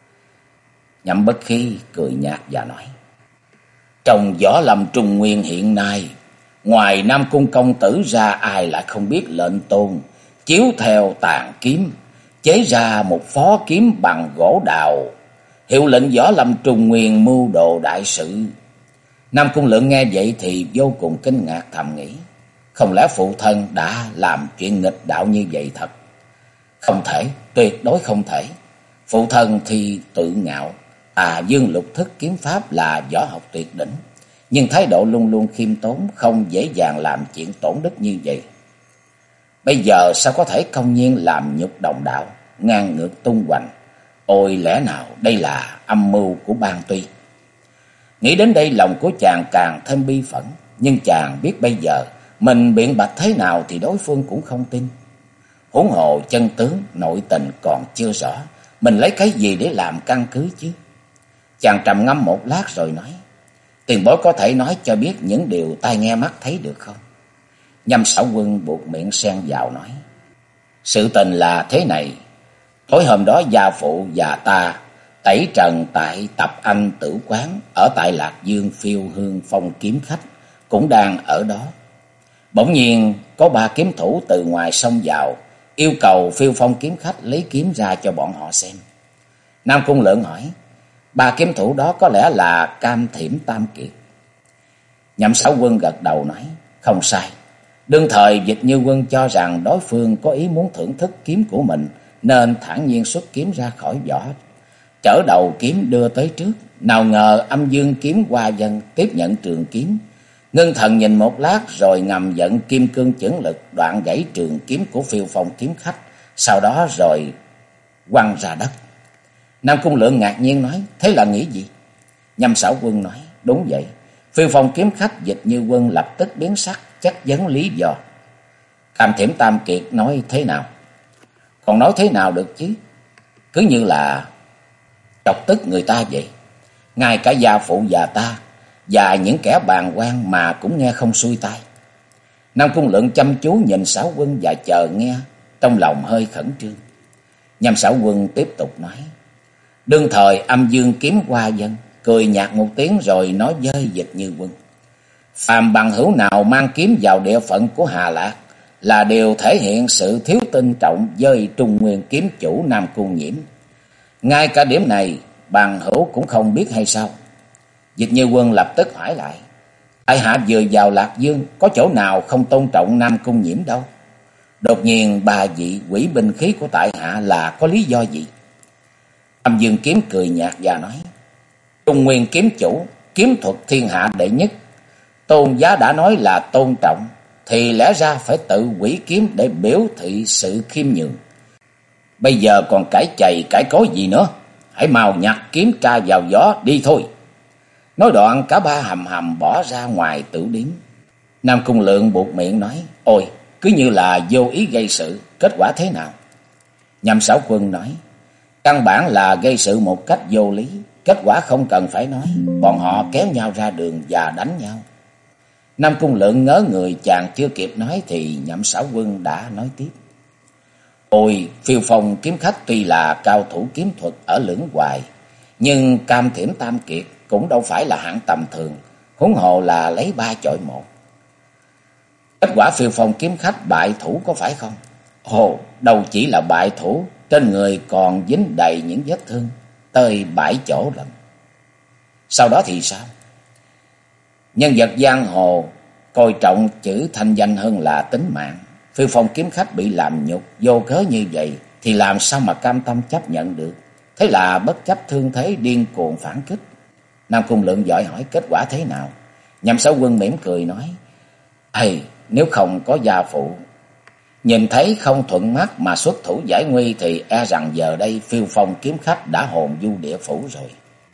Nhậm Bất Khí cười nhạt và nói: Trong võ lâm Trung Nguyên hiện nay, ngoài Nam Cung công tử ra ai lại không biết lệnh tôn chiếu theo tàn kiếm chế ra một phó kiếm bằng gỗ đào, hiệu lệnh võ lâm Trung Nguyên mưu đồ đại sự. Nam Cung Lượng nghe vậy thì vô cùng kinh ngạc, thầm nghĩ: Không lẽ phụ thân đã làm chuyện nghịch đạo như vậy thật? Không thể, tuyệt đối không thể. Phụ thân thì tự ngạo Tà Dương lục thức kiếm pháp là võ học tuyệt đỉnh, nhưng thái độ luôn luôn khiêm tốn, không dễ dàng làm chuyện tổn đức như vậy. Bây giờ sao có thể công nhiên làm nhục đồng đạo, ngang ngược tung hoành? Ôi lẽ nào đây là âm mưu của Ban Tuy? Nghĩ đến đây lòng của chàng càng thêm bi phẫn, nhưng chàng biết bây giờ mình biện bạch thế nào thì đối phương cũng không tin. Huống hồ chân tướng nội tình còn chưa rõ, mình lấy cái gì để làm căn cứ chứ? Chàng trầm ngâm một lát rồi nói: Tiền bối có thể nói cho biết những điều tai nghe mắt thấy được không? Nhâm Xảo Quân buột miệng xen vào nói: Sự tình là thế này. Tối hôm đó gia phụ và ta tẩy trần tại Tập Anh tử quán ở tại Lạc Dương Phiêu Hương Phong kiếm khách cũng đang ở đó. Bỗng nhiên có ba kiếm thủ từ ngoài sông vào, yêu cầu Phiêu Phong kiếm khách lấy kiếm ra cho bọn họ xem. Nam Cung Lượng hỏi: Ba kiếm thủ đó có lẽ là Tam Thiểm Tam Kiệt? Nhậm Xảo Quân gật đầu nói: Không sai, Đương thời Dịch Như Quân cho rằng đối phương có ý muốn thưởng thức kiếm của mình, nên thản nhiên xuất kiếm ra khỏi vỏ, chở đầu kiếm đưa tới trước. Nào ngờ Âm Dương Kiếm Hoa Dân tiếp nhận trường kiếm, ngưng thần nhìn một lát rồi ngầm vận kim cương chưởng lực đoạn gãy trường kiếm của Phiêu Phong kiếm khách, sau đó rồi quăng ra đất. Nam Cung Lượng ngạc nhiên nói: thế là nghĩ gì? Nhâm Xảo Quân nói: đúng vậy. Phiêu Phong kiếm khách Dịch Như Quân lập tức biến sắc, chất vấn lý do. Cam Thiểm Tam Kiệt nói: thế nào? Còn nói thế nào được chứ? Cứ như là chọc tức người ta vậy. Ngay cả gia phụ già ta và những kẻ bàng quan mà cũng nghe không xuôi tai. Nam Cung Lượng chăm chú nhìn Xảo Quân và chờ nghe, trong lòng hơi khẩn trương. Nhâm Xảo Quân tiếp tục nói: đương thời Âm Dương Kiếm Hoa Dân cười nhạt một tiếng rồi nói với Dịch Như Quân: phàm bằng hữu nào mang kiếm vào địa phận của Hà Lạc là đều thể hiện sự thiếu tôn trọng với Trung Nguyên kiếm chủ Nam Cung Nhiễm. Ngay cả điểm này bằng hữu cũng không biết hay sao? Dịch Như Quân lập tức hỏi lại: tại hạ vừa vào Lạc Dương, có chỗ nào không tôn trọng Nam Cung Nhiễm đâu? Đột nhiên bà vị quỷ binh khí của tại hạ là có lý do gì? Âm Dương Kiếm cười nhạt và nói: Trung Nguyên kiếm chủ, kiếm thuật thiên hạ đệ nhất, tôn giá đã nói là tôn trọng, thì lẽ ra phải tự hủy kiếm để biểu thị sự khiêm nhường. Bây giờ còn cãi chày cãi cối gì nữa? Hãy mau nhặt kiếm tra vào gió đi thôi. Nói đoạn cả ba hầm hầm bỏ ra ngoài tử điếm. Nam Cung Lượng buột miệng nói: ôi, cứ như là vô ý gây sự, kết quả thế nào? Nhâm Xảo Quân nói: căn bản là gây sự một cách vô lý, kết quả không cần phải nói, bọn họ kéo nhau ra đường và đánh nhau. Nam Cung Lượng ngớ người, chàng chưa kịp nói thì Nhâm Xảo Quân đã nói tiếp: ôi, Phiêu Phong kiếm khách tuy là cao thủ kiếm thuật ở lưỡng hoài, nhưng Cam Thiểm Tam Kiệt cũng đâu phải là hạng tầm thường, huống hồ là lấy 3 chọi 1. Kết quả Phiêu Phong kiếm khách bại thủ có phải không? Ồ, đâu chỉ là bại thủ, trên người còn dính đầy những vết thương, tới 7 chỗ lần. Sau đó thì sao? Nhân vật giang hồ coi trọng chữ thanh danh hơn là tính mạng. Phiêu Phong kiếm khách bị làm nhục vô cớ như vậy thì làm sao mà cam tâm chấp nhận được? Thế là bất chấp thương thế điên cuồng phản kích. Nam Cung Lượng vội hỏi: kết quả thế nào? Nhâm Xảo Quân mỉm cười nói: nếu không có gia phụ nhìn thấy không thuận mắt mà xuất thủ giải nguy thì e rằng giờ đây Phiêu Phong kiếm khách đã hồn du địa phủ rồi.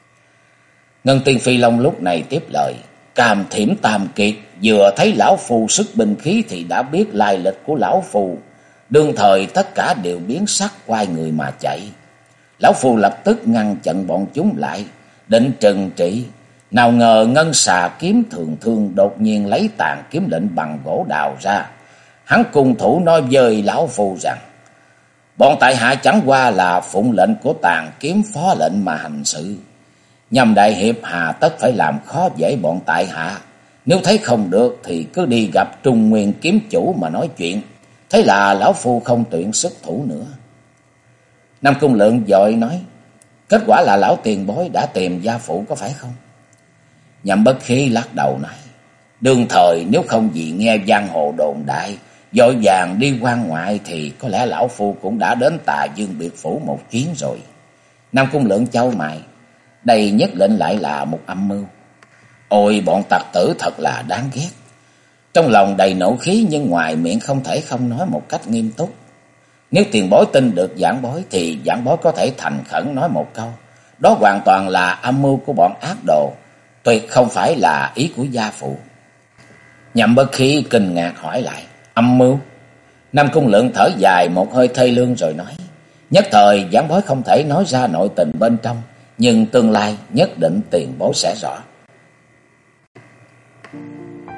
Ngân Tiên Phi Long lúc này tiếp lời: Cam Thiểm Tam Kiệt vừa thấy lão phù sức binh khí thì đã biết lai lịch của lão phù, đương thời tất cả đều biến sắc quay người mà chạy. Lão phù lập tức ngăn chặn bọn chúng lại, định trừng trị. Nào ngờ Ngân Xà Kiếm Thường Thương đột nhiên lấy tàn kiếm lệnh bằng gỗ đào ra. Hắn cung thủ nói với lão phù rằng: bọn tại hạ chẳng qua là phụng lệnh của tàn kiếm phó lệnh mà hành sự. Nhâm đại hiệp hà tất phải làm khó dễ bọn tại hạ. Nếu thấy không được thì cứ đi gặp Trung Nguyên kiếm chủ mà nói chuyện. Thế là lão phu không tuyển xuất thủ nữa. Nam Cung Lượng vội nói: kết quả là lão tiền bối đã tìm gia phụ có phải không? Nhậm Bất Khí lắc đầu nói: đương thời nếu không vì nghe giang hồ đồn đại vội vàng đi quan ngoại thì có lẽ lão phu cũng đã đến Tà Dương biệt phủ một chuyến rồi. Nam Cung Lượng chau mày: đây nhất định lại là một âm mưu. Ôi, bọn tặc tử thật là đáng ghét. Trong lòng đầy nộ khí nhưng ngoài miệng không thể không nói một cách nghiêm túc. Nếu tiền bối tin được giảng bối thì giảng bối có thể thành khẩn nói một câu: đó hoàn toàn là âm mưu của bọn ác đồ, tuyệt không phải là ý của gia phụ. Nhậm Bất Khí kinh ngạc hỏi lại: âm mưu? Nam Cung Lượng thở dài một hơi thê lương rồi nói: nhất thời giảng bối không thể nói ra nội tình bên trong, nhưng tương lai nhất định tiền bối sẽ rõ.